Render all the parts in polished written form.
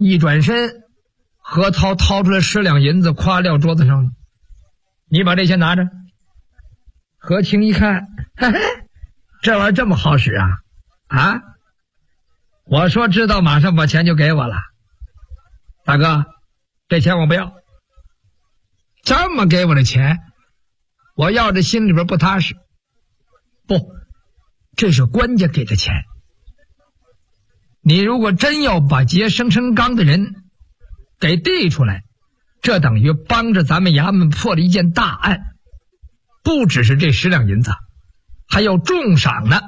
一转身，何涛掏出来10两银子，夸撂桌子上了。你把这钱拿着。何清一看，嘿嘿，这玩意儿这么好使啊！啊！我说知道，马上把钱就给我了。大哥，这钱我不要。这么给我的钱，我要着心里边不踏实。不，这是官家给的钱。你如果真要把劫生辰纲的人给递出来，这等于帮着咱们衙门破了一件大案，不只是这10两银子，还有重赏呢。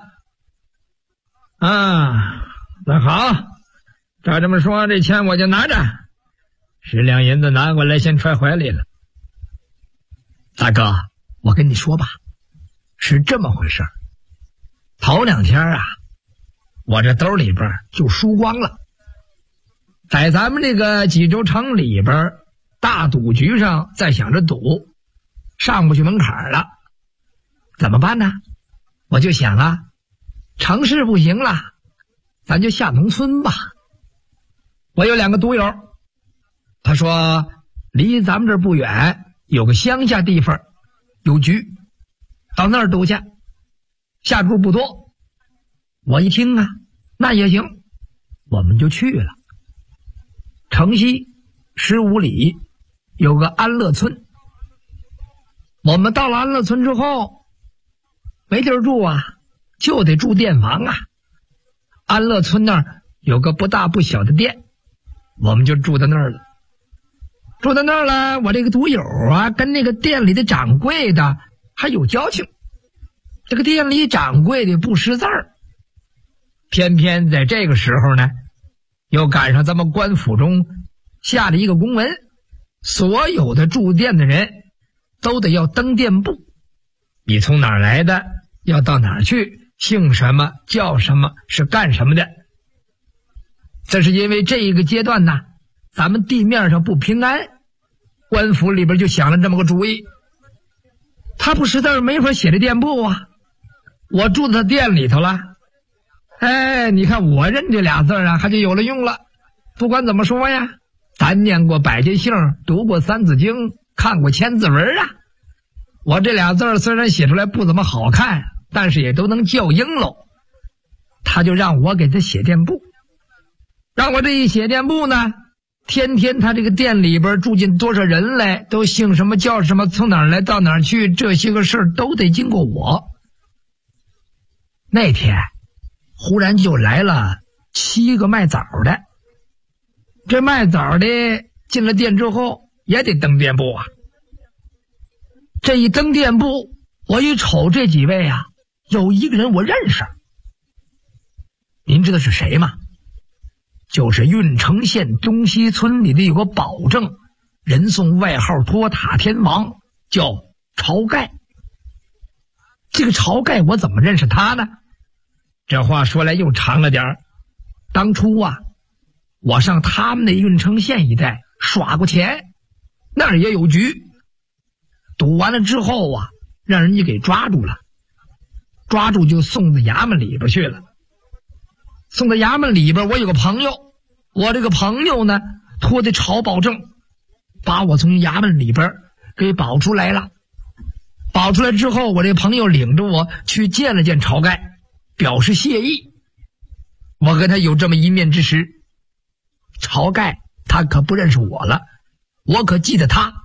啊，那好，照这么说，这钱我就拿着。10两银子拿过来，先揣怀里了。大哥，我跟你说吧，是这么回事儿。头2天啊，我这兜里边就输光了。在咱们这个济州城里边大赌局上，在想着赌，上不去门槛了，怎么办呢？我就想啊，城市不行了，咱就下农村吧。我有2个赌友，他说离咱们这儿不远有个乡下地方有局，到那儿赌去，下注不多。我一听啊，那也行，我们就去了。城西15里有个安乐村，我们到了安乐村之后，没地儿住啊，就得住店房啊。安乐村那儿有个不大不小的店，我们就住在那儿了。住在那儿了，我这个赌友啊，跟那个店里的掌柜的还有交情。这个店里掌柜的不识字儿，偏偏在这个时候呢，又赶上咱们官府中下了一个公文，所有的住店的人都得要登店簿，你从哪儿来的，要到哪儿去，姓什么叫什么，是干什么的。这是因为这一个阶段呢，咱们地面上不平安，官府里边就想了这么个主意。他不识字没法写这店簿啊，我住在店里头了，哎，你看我认这俩字啊，还就有了用了。不管怎么说呀，咱念过百家姓，读过三字经，看过千字文啊，我这俩字虽然写出来不怎么好看，但是也都能叫应喽。他就让我给他写店簿，让我这一写店簿呢，天天他这个店里边住进多少人来，都姓什么叫什么，从哪儿来到哪儿去，这些个事儿都得经过我。那天忽然就来了7个卖枣的，这卖枣的进了店之后也得登店簿啊。这一登店簿，我一瞅这几位啊，有一个人我认识。您知道是谁吗？就是郓城县东西村里的有个保证，人送外号托塔天王，叫晁盖。这个晁盖我怎么认识他呢？这话说来又长了点儿。当初啊，我上他们那郓城县一带耍过钱，那儿也有局，赌完了之后啊，让人家给抓住了，抓住就送到衙门里边去了。送到衙门里边，我有个朋友，我这个朋友呢，托的晁保证把我从衙门里边给保出来了。保出来之后，我这朋友领着我去见了见晁盖，表示谢意。我跟他有这么一面之时，晁盖他可不认识我了，我可记得他。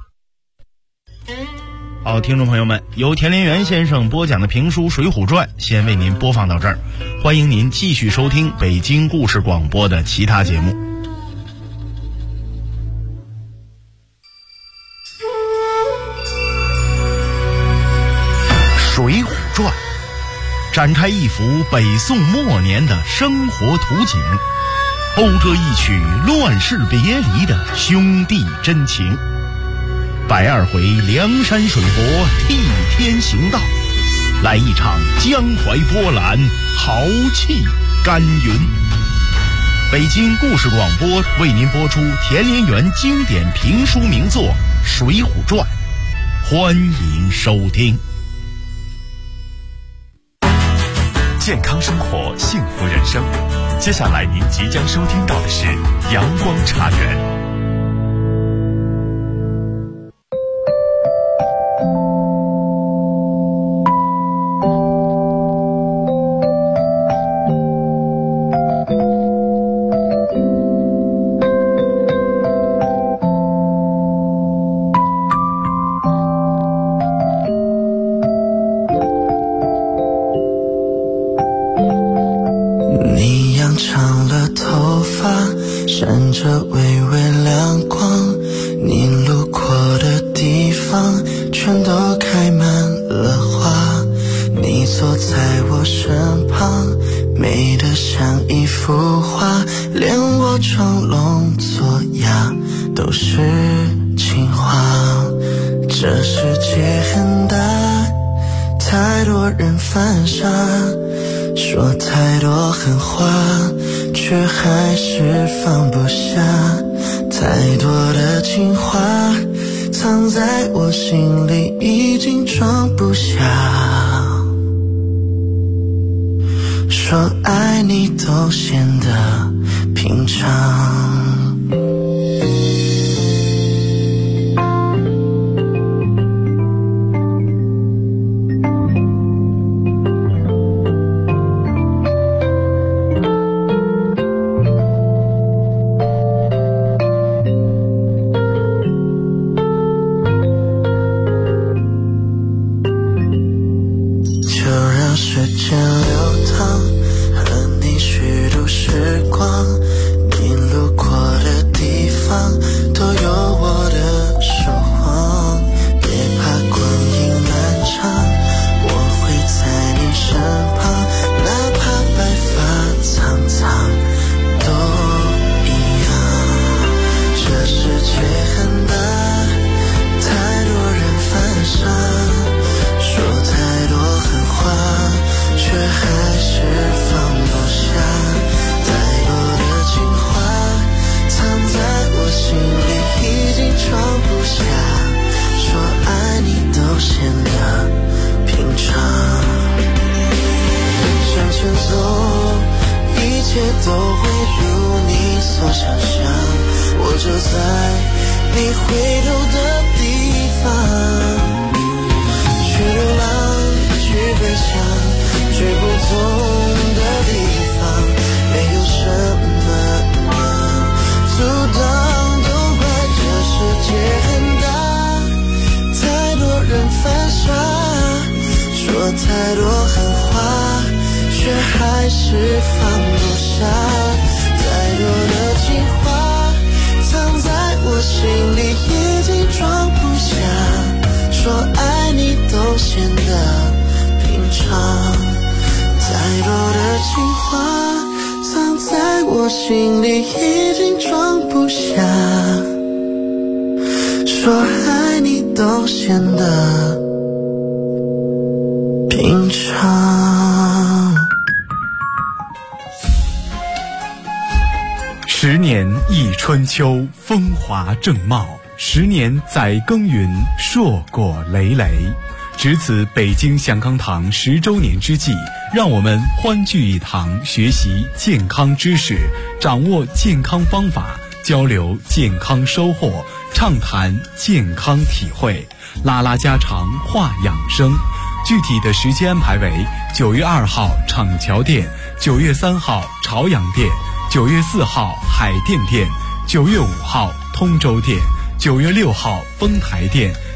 好，听众朋友们，由田连元先生播讲的评书《水浒传》先为您播放到这儿，欢迎您继续收听北京故事广播的其他节目。《水浒传》展开一幅北宋末年的生活图景，讴歌一曲乱世别离的兄弟真情。120回梁山水泊替天行道，来一场江淮波澜，豪气干云。北京故事广播为您播出田连元经典评书名作《水浒传》，欢迎收听。 健康生活，幸福人生。 接下来您即将收听到的是阳光茶园。 闪着微微亮光，你路过的地方全都开满了花，你坐在我身旁，美得像一幅画，连我装聋作哑都是情话。这世界很大，太多人犯傻，说太多狠话，却还是放不下。太多的情话藏在我心里，已经装不下。说爱你都显得平常。太多狠话，却还是放不下。太多的情话藏在我心里，已经装不下。说爱你都显得平常。太多的情话藏在我心里，已经装不下。说爱你都显得平常。 10年一春秋，风华正茂；10年载耕耘，硕果累累。值此北京祥康堂10周年之际，让我们欢聚一堂，学习健康知识，掌握健康方法，交流健康收获，畅谈健康体会，拉拉家常，话养生。具体的时间安排为9月2号厂桥店，9月3号朝阳店，9月4号海淀店，9月5号通州店，9月6号丰台店